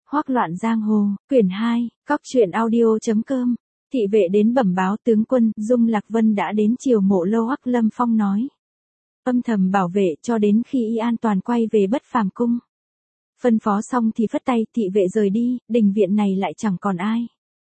Hoắc Loạn giang hồ, quyển 2, Cóc truyện audio.com. Thị vệ đến bẩm báo tướng quân, Dung Lạc Vân đã đến Triều Mộ Lâu. Hoắc Lâm Phong nói. Âm thầm bảo vệ cho đến khi y an toàn quay về Bất Phàm cung. Phân phó xong thì phất tay, thị vệ rời đi, đình viện này lại chẳng còn ai.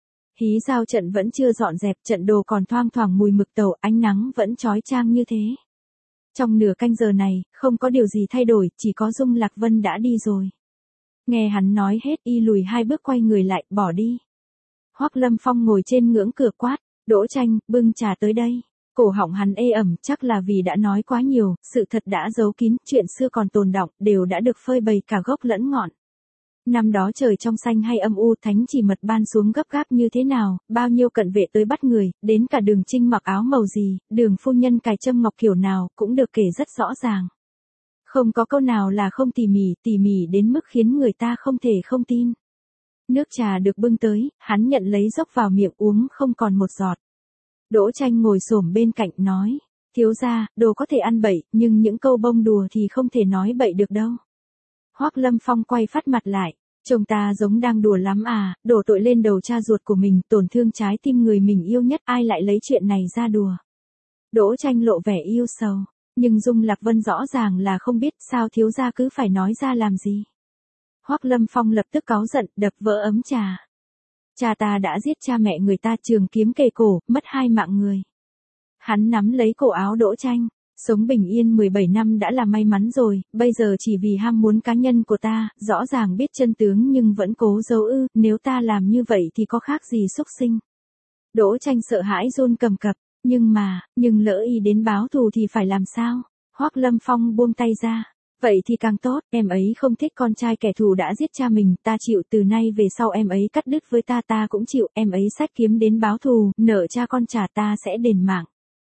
Hí giao trận vẫn chưa dọn dẹp, trận đồ còn thoang thoảng mùi mực tàu, ánh nắng vẫn chói chang như thế. Trong nửa canh giờ này, không có điều gì thay đổi, chỉ có Dung Lạc Vân đã đi rồi. Nghe hắn nói hết, y lùi 2 bước quay người lại, bỏ đi. Hoắc Lâm Phong ngồi trên ngưỡng cửa quát, Đỗ Tranh, bưng trà tới đây. Cổ họng hắn ê ẩm, chắc là vì đã nói quá nhiều, sự thật đã giấu kín, chuyện xưa còn tồn đọng, đều đã được phơi bày cả gốc lẫn ngọn. Năm đó trời trong xanh hay âm u, thánh chỉ mật ban xuống gấp gáp như thế nào, bao nhiêu cận vệ tới bắt người, đến cả Đường Trinh mặc áo màu gì, Đường phu nhân cài châm ngọc kiểu nào, cũng được kể rất rõ ràng. Không có câu nào là không tỉ mỉ đến mức khiến người ta không thể không tin. Nước trà được bưng tới, hắn nhận lấy dốc vào miệng uống không còn một giọt. Đỗ Tranh ngồi xổm bên cạnh nói, thiếu gia, đồ có thể ăn bậy, nhưng những câu bông đùa thì không thể nói bậy được đâu. Hoắc Lâm Phong quay phát mặt lại, chồng ta giống đang đùa lắm à, đổ tội lên đầu cha ruột của mình, tổn thương trái tim người mình yêu nhất, ai lại lấy chuyện này ra đùa. Đỗ Tranh lộ vẻ yêu sầu, nhưng Dung Lạc Vân rõ ràng là không biết, sao thiếu gia cứ phải nói ra làm gì. Hoắc Lâm Phong lập tức cáu giận, đập vỡ ấm trà. Cha ta đã giết cha mẹ người ta, trường kiếm kề cổ, mất 2 mạng người. Hắn nắm lấy cổ áo Đỗ Tranh, sống bình yên 17 năm đã là may mắn rồi, bây giờ chỉ vì ham muốn cá nhân của ta, rõ ràng biết chân tướng nhưng vẫn cố giấu ư, nếu ta làm như vậy thì có khác gì súc sinh. Đỗ Tranh sợ hãi run cầm cập, nhưng lỡ y đến báo thù thì phải làm sao? Hoắc Lâm Phong buông tay ra. Vậy thì càng tốt, em ấy không thích con trai kẻ thù đã giết cha mình, ta chịu, từ nay về sau em ấy cắt đứt với ta cũng chịu, em ấy xách kiếm đến báo thù, nợ cha con trả ta sẽ đền mạng.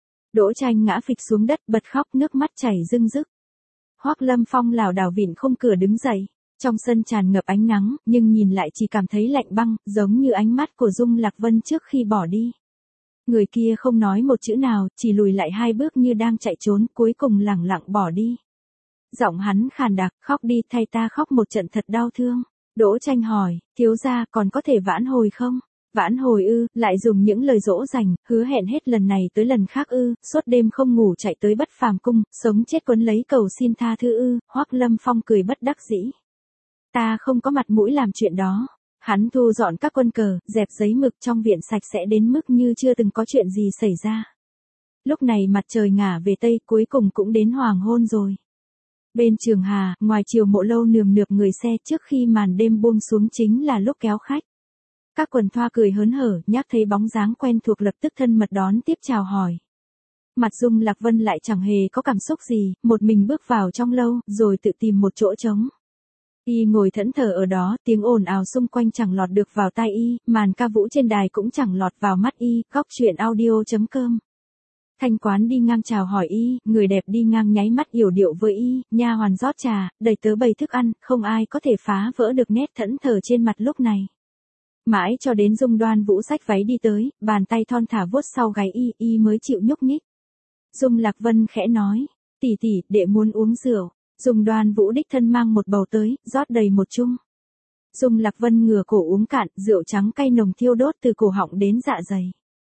Đỗ Tranh ngã phịch xuống đất bật khóc, nước mắt chảy rưng rức. Hoắc Lâm Phong lảo đảo vịn khung cửa đứng dậy, trong sân tràn ngập ánh nắng, nhưng nhìn lại chỉ cảm thấy lạnh băng, giống như ánh mắt của Dung Lạc Vân trước khi bỏ đi. Người kia không nói một chữ nào, chỉ lùi lại 2 bước như đang chạy trốn, cuối cùng lẳng lặng bỏ đi. Giọng hắn khàn đặc, khóc đi, thay ta khóc một trận thật đau thương. Đỗ Tranh hỏi, thiếu gia còn có thể vãn hồi không? Vãn hồi ư, lại dùng những lời dỗ dành, hứa hẹn hết lần này tới lần khác ư, suốt đêm không ngủ chạy tới Bất Phàm cung, sống chết quấn lấy cầu xin tha thứ ư. Hoắc Lâm Phong cười bất đắc dĩ. Ta không có mặt mũi làm chuyện đó. Hắn thu dọn các quân cờ, dẹp giấy mực, trong viện sạch sẽ đến mức như chưa từng có chuyện gì xảy ra. Lúc này mặt trời ngả về tây, cuối cùng cũng đến hoàng hôn rồi. Bên Trường Hà, ngoài Triều Mộ Lâu nườm nượp người xe, trước khi màn đêm buông xuống chính là lúc kéo khách. Các quần thoa cười hớn hở, nhắc thấy bóng dáng quen thuộc lập tức thân mật đón tiếp chào hỏi. Mặt Dung Lạc Vân lại chẳng hề có cảm xúc gì, một mình bước vào trong lâu, rồi tự tìm một chỗ trống. Y ngồi thẫn thờ ở đó, tiếng ồn ào xung quanh chẳng lọt được vào tai y, màn ca vũ trên đài cũng chẳng lọt vào mắt y. Cóc truyện audio.com. Thanh quán đi ngang chào hỏi y, người đẹp đi ngang nháy mắt yểu điệu với y, nha hoàn rót trà, đầy tớ bày thức ăn, không ai có thể phá vỡ được nét thẫn thờ trên mặt lúc này. Mãi cho đến Dung Đoan Vũ xách váy đi tới, bàn tay thon thả vuốt sau gáy y mới chịu nhúc nhích. Dung Lạc Vân khẽ nói, tỷ, đệ muốn uống rượu. Dung Đoan Vũ đích thân mang một bầu tới, rót đầy một chung. Dung Lạc Vân ngửa cổ uống cạn, rượu trắng cay nồng thiêu đốt từ cổ họng đến dạ dày.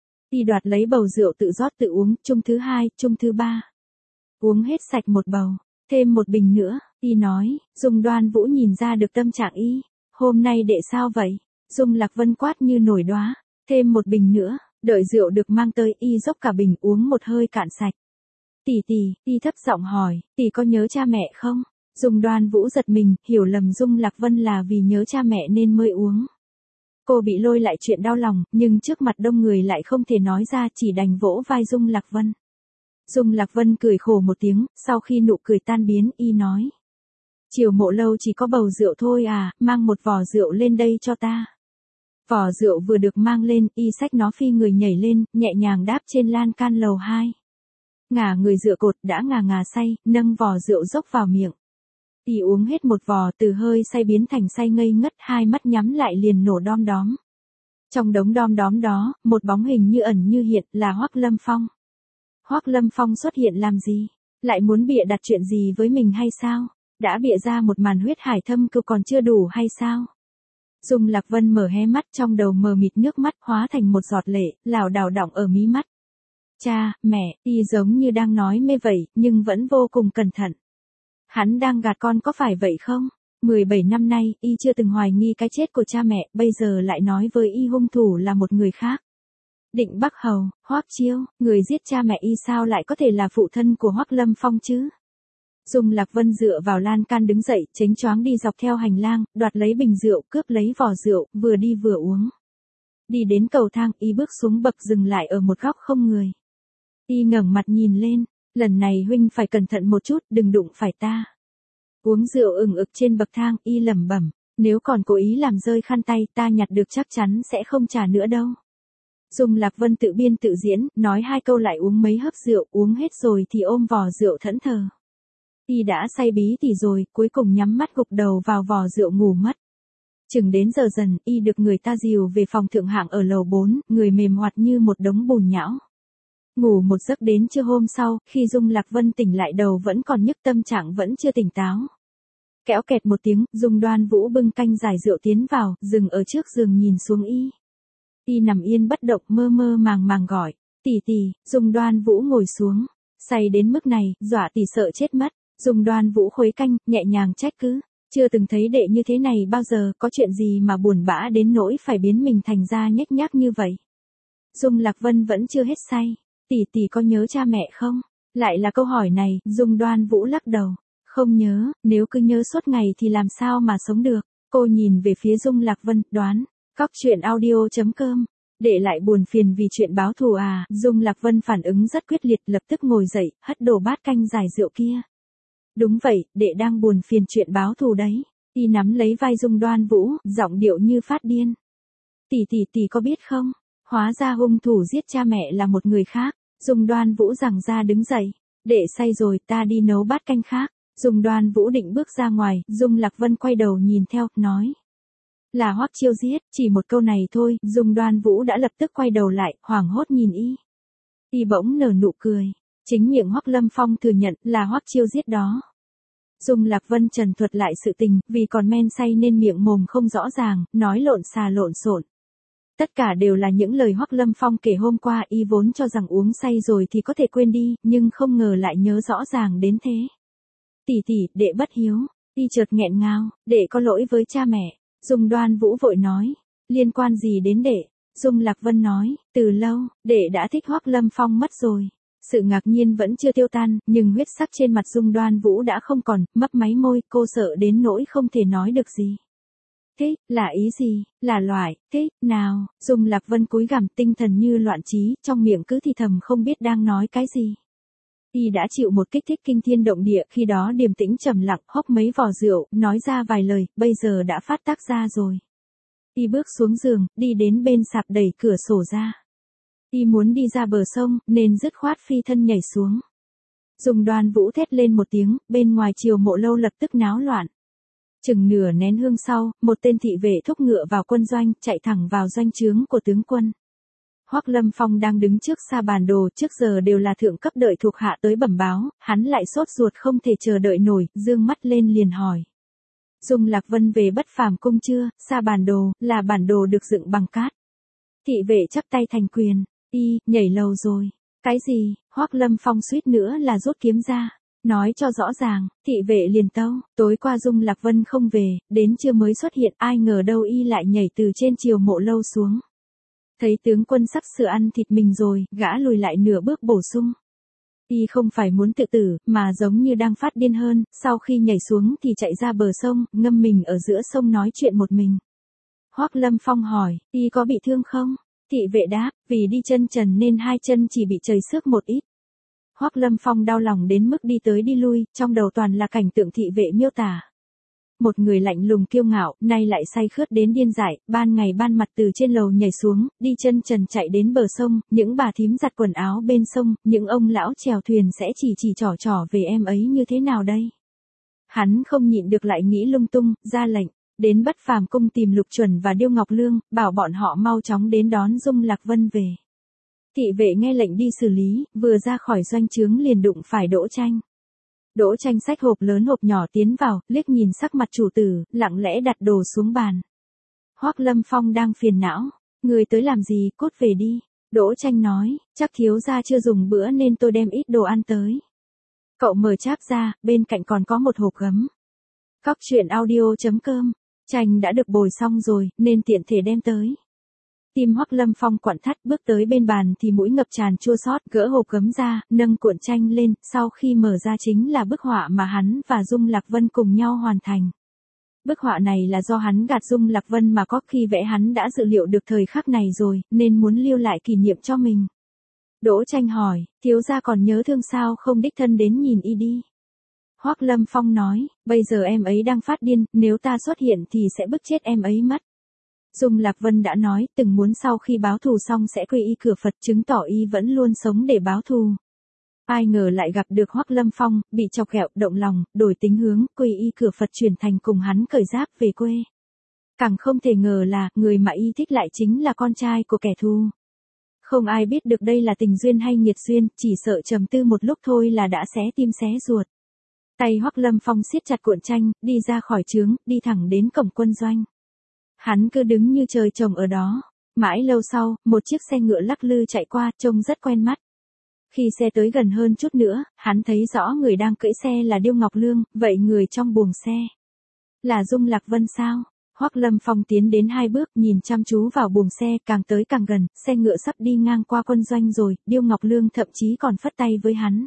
Y đoạt lấy bầu rượu tự rót tự uống, chung thứ 2, chung thứ 3. Uống hết sạch một bầu, thêm một bình nữa, y nói. Dung Đoan Vũ nhìn ra được tâm trạng y. Hôm nay đệ sao vậy? Dung Lạc Vân quát như nổi đoá, thêm một bình nữa. Đợi rượu được mang tới, y dốc cả bình uống một hơi cạn sạch. Tỷ, y thấp giọng hỏi, tỷ có nhớ cha mẹ không? Dung Đoan Vũ giật mình, hiểu lầm Dung Lạc Vân là vì nhớ cha mẹ nên mới uống. Cô bị lôi lại chuyện đau lòng, nhưng trước mặt đông người lại không thể nói ra, chỉ đành vỗ vai Dung Lạc Vân. Dung Lạc Vân cười khổ một tiếng, sau khi nụ cười tan biến, y nói. Triều Mộ Lâu chỉ có bầu rượu thôi à, mang một vò rượu lên đây cho ta. Vò rượu vừa được mang lên, y xách nó phi người nhảy lên, nhẹ nhàng đáp trên lan can lầu 2. Ngả người dựa cột, đã ngà say, nâng vò rượu dốc vào miệng. Y uống hết một vò, từ hơi say biến thành say ngây ngất, 2 mắt nhắm lại liền nổ đom đóm. Trong đống đom đóm đó, một bóng hình như ẩn như hiện, là Hoắc Lâm Phong. Hoắc Lâm Phong xuất hiện làm gì? Lại muốn bịa đặt chuyện gì với mình hay sao? Đã bịa ra một màn huyết hải thâm cừu còn chưa đủ hay sao? Dung Lạc Vân mở hé mắt, trong đầu mờ mịt, nước mắt hóa thành một giọt lệ, lảo đảo đọng ở mí mắt. Cha, mẹ, y giống như đang nói mê vậy, nhưng vẫn vô cùng cẩn thận. Hắn đang gạt con có phải vậy không? 17 năm nay, y chưa từng hoài nghi cái chết của cha mẹ, bây giờ lại nói với y hung thủ là một người khác. Định Bắc Hầu, Hoắc Chiêu, người giết cha mẹ y sao lại có thể là phụ thân của Hoắc Lâm Phong chứ? Dung Lạc Vân dựa vào lan can đứng dậy, chếnh choáng đi dọc theo hành lang, đoạt lấy bình rượu, cướp lấy vò rượu, vừa đi vừa uống. Đi đến cầu thang, y bước xuống bậc dừng lại ở một góc không người. Y ngẩng mặt nhìn lên, lần này huynh phải cẩn thận một chút, đừng đụng phải ta. Uống rượu ừng ực trên bậc thang, y lẩm bẩm, nếu còn cố ý làm rơi khăn tay ta nhặt được chắc chắn sẽ không trả nữa đâu. Dung Lạc Vân tự biên tự diễn, nói hai câu lại uống mấy hớp rượu, uống hết rồi thì ôm vò rượu thẫn thờ. Y đã say bí tỉ rồi, cuối cùng nhắm mắt gục đầu vào vò rượu ngủ mất. Chừng đến giờ dần, y được người ta dìu về phòng thượng hạng ở lầu 4, người mềm hoạt như một đống bùn nhão. Ngủ một giấc đến trưa hôm sau, khi Dung Lạc Vân tỉnh lại đầu vẫn còn nhức, tâm trạng vẫn chưa tỉnh táo. Kéo kẹt một tiếng, Dung Đoan Vũ bưng canh giải rượu tiến vào, dừng ở trước giường nhìn xuống y. Y nằm yên bất động, mơ mơ màng màng gọi, tỷ tỷ. Dung Đoan Vũ ngồi xuống, say đến mức này, dọa tỷ sợ chết mất. Dung Đoan Vũ khuấy canh, nhẹ nhàng trách cứ, chưa từng thấy đệ như thế này bao giờ, có chuyện gì mà buồn bã đến nỗi phải biến mình thành ra nhếch nhác như vậy. Dung Lạc Vân vẫn chưa hết say, tỷ tỷ có nhớ cha mẹ không? Lại là câu hỏi này, Dung Đoan Vũ lắc đầu, không nhớ, nếu cứ nhớ suốt ngày thì làm sao mà sống được. Cô nhìn về phía Dung Lạc Vân, đoán, cóc truyện audio.com, để lại buồn phiền vì chuyện báo thù à? Dung Lạc Vân phản ứng rất quyết liệt, lập tức ngồi dậy, hất đổ bát canh giải rượu kia. Đúng vậy, đệ đang buồn phiền chuyện báo thù đấy. Y nắm lấy vai Dung Đoan Vũ, giọng điệu như phát điên. Tỷ có biết không? Hóa ra hung thủ giết cha mẹ là một người khác. Dung Đoan Vũ giằng ra đứng dậy. Đệ say rồi, ta đi nấu bát canh khác. Dung Đoan Vũ định bước ra ngoài, Dung Lạc Vân quay đầu nhìn theo, nói. Là Hoắc Chiêu giết, chỉ một câu này thôi, Dung Đoan Vũ đã lập tức quay đầu lại, hoảng hốt nhìn y. Y bỗng nở nụ cười. Chính miệng Hoắc Lâm Phong thừa nhận là Hoắc Chiêu giết đó. Dung Lạc Vân trần thuật lại sự tình, vì còn men say nên miệng mồm không rõ ràng, nói lộn xà lộn xộn. Tất cả đều là những lời Hoắc Lâm Phong kể hôm qua, y vốn cho rằng uống say rồi thì có thể quên đi, nhưng không ngờ lại nhớ rõ ràng đến thế. Tỷ, đệ bất hiếu. Y chợt nghẹn ngào, đệ có lỗi với cha mẹ. Dung Đoan Vũ vội nói, liên quan gì đến đệ? Dung Lạc Vân nói, từ lâu, đệ đã thích Hoắc Lâm Phong mất rồi. Sự ngạc nhiên vẫn chưa tiêu tan, nhưng huyết sắc trên mặt Dung Đoan Vũ đã không còn, mấp máy môi, cô sợ đến nỗi không thể nói được gì. Thế, là ý gì, là loại, thế, nào? Dung Lạc Vân cúi gằm, tinh thần như loạn trí, trong miệng cứ thì thầm không biết đang nói cái gì. Y đã chịu một kích thích kinh thiên động địa, khi đó điềm tĩnh trầm lặng, hốc mấy vò rượu, nói ra vài lời, bây giờ đã phát tác ra rồi. Y bước xuống giường, đi đến bên sạp đẩy cửa sổ ra. Y muốn đi ra bờ sông, nên dứt khoát phi thân nhảy xuống. Dung Đoan Vũ thét lên một tiếng, bên ngoài Triều Mộ Lâu lập tức náo loạn. Chừng nửa nén hương sau, một tên thị vệ thúc ngựa vào quân doanh, chạy thẳng vào doanh trướng của tướng quân. Hoắc Lâm Phong đang đứng trước sa bàn đồ, trước giờ đều là thượng cấp đợi thuộc hạ tới bẩm báo, hắn lại sốt ruột không thể chờ đợi nổi, dương mắt lên liền hỏi. Dung Lạc Vân về Bất Phàm cung chưa? Sa bản đồ, là bản đồ được dựng bằng cát. Thị vệ chắp tay thành quyền, nhảy lầu rồi. Cái gì? Hoắc Lâm Phong suýt nữa là rút kiếm ra. Nói cho rõ ràng, thị vệ liền tâu, tối qua Dung Lạc Vân không về, đến trưa mới xuất hiện, ai ngờ đâu y lại nhảy từ trên Triều Mộ Lâu xuống. Thấy tướng quân sắp sửa ăn thịt mình rồi, gã lùi lại nửa bước bổ sung. Y không phải muốn tự tử, mà giống như đang phát điên hơn, sau khi nhảy xuống thì chạy ra bờ sông, ngâm mình ở giữa sông nói chuyện một mình. Hoắc Lâm Phong hỏi, y có bị thương không? Thị vệ đáp, vì đi chân trần nên hai chân chỉ bị chảy xước một ít. Hoắc Lâm Phong đau lòng đến mức đi tới đi lui, trong đầu toàn là cảnh tượng thị vệ miêu tả. Một người lạnh lùng kiêu ngạo, nay lại say khướt đến điên dại, ban ngày ban mặt từ trên lầu nhảy xuống, đi chân trần chạy đến bờ sông, những bà thím giặt quần áo bên sông, những ông lão chèo thuyền sẽ chỉ trỏ về em ấy như thế nào đây. Hắn không nhịn được lại nghĩ lung tung, ra lệnh, đến Bất Phàm cung tìm Lục Chuẩn và Điêu Ngọc Lương, bảo bọn họ mau chóng đến đón Dung Lạc Vân về. Thị vệ nghe lệnh đi xử lý, vừa ra khỏi doanh trướng liền đụng phải Đỗ Tranh. Đỗ Tranh xách hộp lớn hộp nhỏ tiến vào, liếc nhìn sắc mặt chủ tử, lặng lẽ đặt đồ xuống bàn. Hoắc Lâm Phong đang phiền não. Người tới làm gì, cút về đi. Đỗ Tranh nói, chắc thiếu gia chưa dùng bữa nên tôi đem ít đồ ăn tới. Cậu mở cháp ra, bên cạnh còn có một hộp gấm. Cóc truyện audio.com. Chanh đã được bồi xong rồi, nên tiện thể đem tới. Tim Hoắc Lâm Phong quặn thắt, bước tới bên bàn thì mũi ngập tràn chua xót, gỡ hộp gấm ra, nâng cuộn tranh lên, sau khi mở ra chính là bức họa mà hắn và Dung Lạc Vân cùng nhau hoàn thành. Bức họa này là do hắn gạt Dung Lạc Vân mà có, khi vẽ hắn đã dự liệu được thời khắc này rồi, nên muốn lưu lại kỷ niệm cho mình. Đỗ Tranh hỏi, thiếu gia còn nhớ thương sao không đích thân đến nhìn y đi. Hoắc Lâm Phong nói, bây giờ em ấy đang phát điên, nếu ta xuất hiện thì sẽ bức chết em ấy mất. Dung Lạc Vân đã nói, từng muốn sau khi báo thù xong sẽ quy y cửa Phật, chứng tỏ y vẫn luôn sống để báo thù. Ai ngờ lại gặp được Hoắc Lâm Phong, bị chọc ghẹo, động lòng, đổi tính hướng, quy y cửa Phật chuyển thành cùng hắn cởi giáp về quê. Càng không thể ngờ là, người mà y thích lại chính là con trai của kẻ thù. Không ai biết được đây là tình duyên hay nghiệt duyên, chỉ sợ trầm tư một lúc thôi là đã xé tim xé ruột. Tay Hoắc Lâm Phong siết chặt cuộn tranh, đi ra khỏi trướng, đi thẳng đến cổng quân doanh. Hắn cứ đứng như trời trồng ở đó. Mãi lâu sau, một chiếc xe ngựa lắc lư chạy qua, trông rất quen mắt. Khi xe tới gần hơn chút nữa, hắn thấy rõ người đang cưỡi xe là Điêu Ngọc Lương, vậy người trong buồng xe là Dung Lạc Vân sao? Hoắc Lâm Phong tiến đến 2 bước, nhìn chăm chú vào buồng xe, càng tới càng gần, xe ngựa sắp đi ngang qua quân doanh rồi, Điêu Ngọc Lương thậm chí còn phất tay với hắn.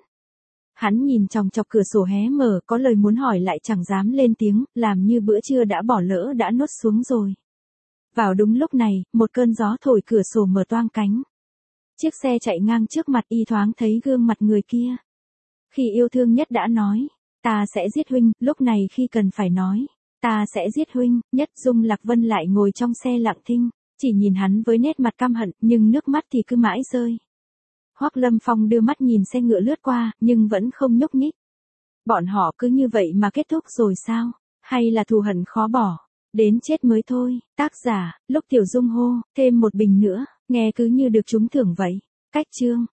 Hắn nhìn chòng chọc cửa sổ hé mở, có lời muốn hỏi lại chẳng dám lên tiếng, làm như bữa trưa đã bỏ lỡ đã nuốt xuống rồi. Vào đúng lúc này, một cơn gió thổi cửa sổ mở toang cánh. Chiếc xe chạy ngang trước mặt, y thoáng thấy gương mặt người kia. Khi yêu thương nhất đã nói, ta sẽ giết huynh, lúc này khi cần phải nói, ta sẽ giết huynh, nhất. Dung Lạc Vân lại ngồi trong xe lặng thinh, chỉ nhìn hắn với nét mặt căm hận, nhưng nước mắt thì cứ mãi rơi. Hoắc Lâm Phong đưa mắt nhìn xe ngựa lướt qua, nhưng vẫn không nhúc nhích. Bọn họ cứ như vậy mà kết thúc rồi sao? Hay là thù hận khó bỏ? Đến chết mới thôi. Tác giả, Lúc Tiểu Dung hô, thêm một bình nữa, nghe cứ như được trúng thưởng vậy. Cách chương.